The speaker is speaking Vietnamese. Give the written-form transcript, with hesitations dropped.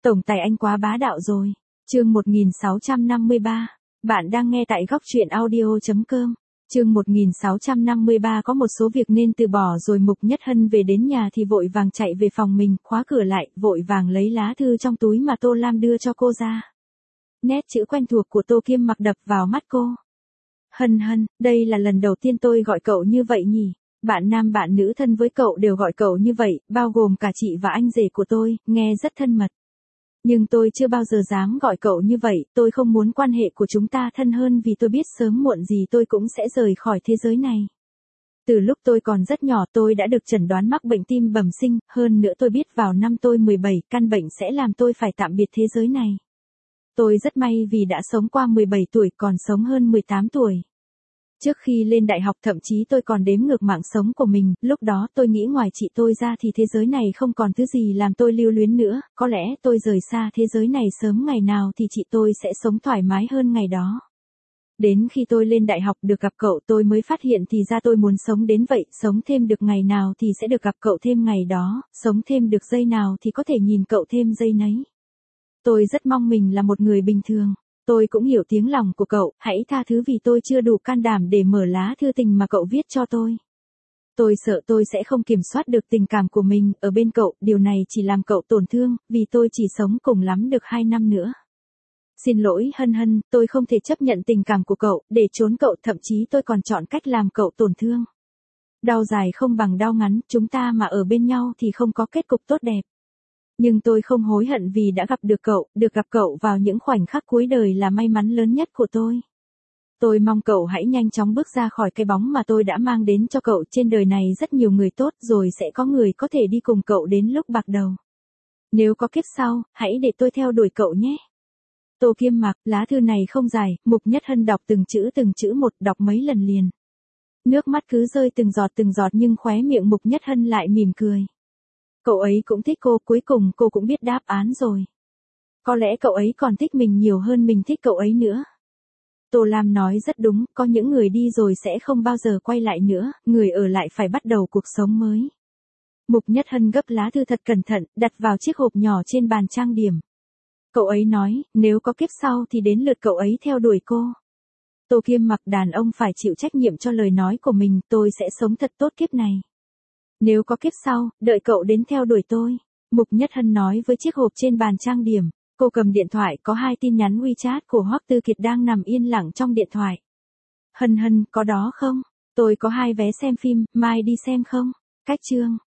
Tổng tài anh quá bá đạo rồi. Chương 1653. Bạn đang nghe tại góc truyện audio.com. Chương 1653 có một số việc nên từ bỏ rồi. Mục Nhất Hân về đến nhà thì vội vàng chạy về phòng mình, khóa cửa lại, vội vàng lấy lá thư trong túi mà Tô Lam đưa cho cô ra. Nét chữ quen thuộc của Tô Kiêm Mặc đập vào mắt cô. Hân Hân, đây là lần đầu tiên tôi gọi cậu như vậy nhỉ? Bạn nam bạn nữ thân với cậu đều gọi cậu như vậy, bao gồm cả chị và anh rể của tôi, nghe rất thân mật. Nhưng tôi chưa bao giờ dám gọi cậu như vậy, tôi không muốn quan hệ của chúng ta thân hơn vì tôi biết sớm muộn gì tôi cũng sẽ rời khỏi thế giới này. Từ lúc tôi còn rất nhỏ tôi đã được chẩn đoán mắc bệnh tim bẩm sinh, hơn nữa tôi biết vào năm tôi 17 căn bệnh sẽ làm tôi phải tạm biệt thế giới này. Tôi rất may vì đã sống qua 17 tuổi còn sống hơn 18 tuổi. Trước khi lên đại học thậm chí tôi còn đếm ngược mạng sống của mình, lúc đó tôi nghĩ ngoài chị tôi ra thì thế giới này không còn thứ gì làm tôi lưu luyến nữa, có lẽ tôi rời xa thế giới này sớm ngày nào thì chị tôi sẽ sống thoải mái hơn ngày đó. Đến khi tôi lên đại học được gặp cậu tôi mới phát hiện thì ra tôi muốn sống đến vậy, sống thêm được ngày nào thì sẽ được gặp cậu thêm ngày đó, sống thêm được giây nào thì có thể nhìn cậu thêm giây nấy. Tôi rất mong mình là một người bình thường. Tôi cũng hiểu tiếng lòng của cậu, hãy tha thứ vì tôi chưa đủ can đảm để mở lá thư tình mà cậu viết cho tôi. Tôi sợ tôi sẽ không kiểm soát được tình cảm của mình ở bên cậu, điều này chỉ làm cậu tổn thương, vì tôi chỉ sống cùng lắm được 2 năm nữa. Xin lỗi Hân Hân, tôi không thể chấp nhận tình cảm của cậu, để trốn cậu, thậm chí tôi còn chọn cách làm cậu tổn thương. Đau dài không bằng đau ngắn, chúng ta mà ở bên nhau thì không có kết cục tốt đẹp. Nhưng tôi không hối hận vì đã được gặp cậu vào những khoảnh khắc cuối đời là may mắn lớn nhất của tôi. Tôi mong cậu hãy nhanh chóng bước ra khỏi cái bóng mà tôi đã mang đến cho cậu. Trên đời này rất nhiều người tốt rồi sẽ có người có thể đi cùng cậu đến lúc bạc đầu. Nếu có kiếp sau, hãy để tôi theo đuổi cậu nhé. Tô Kiêm Mặc, lá thư này không dài, Mục Nhất Hân đọc từng chữ một, đọc mấy lần liền. Nước mắt cứ rơi từng giọt nhưng khóe miệng Mục Nhất Hân lại mỉm cười. Cậu ấy cũng thích cô, cuối cùng cô cũng biết đáp án rồi. Có lẽ cậu ấy còn thích mình nhiều hơn mình thích cậu ấy nữa. Tô Lam nói rất đúng, có những người đi rồi sẽ không bao giờ quay lại nữa, người ở lại phải bắt đầu cuộc sống mới. Mục Nhất Hân gấp lá thư thật cẩn thận, đặt vào chiếc hộp nhỏ trên bàn trang điểm. Cậu ấy nói, nếu có kiếp sau thì đến lượt cậu ấy theo đuổi cô. Tô Kiêm Mặc, đàn ông phải chịu trách nhiệm cho lời nói của mình, tôi sẽ sống thật tốt kiếp này. Nếu có kiếp sau, đợi cậu đến theo đuổi tôi. Mục Nhất Hân nói với chiếc hộp trên bàn trang điểm. Cô cầm điện thoại, có 2 tin nhắn WeChat của Hoắc Tư Kiệt đang nằm yên lặng trong điện thoại. Hân Hân, có đó không? Tôi có 2 vé xem phim, mai đi xem không? Cách chương.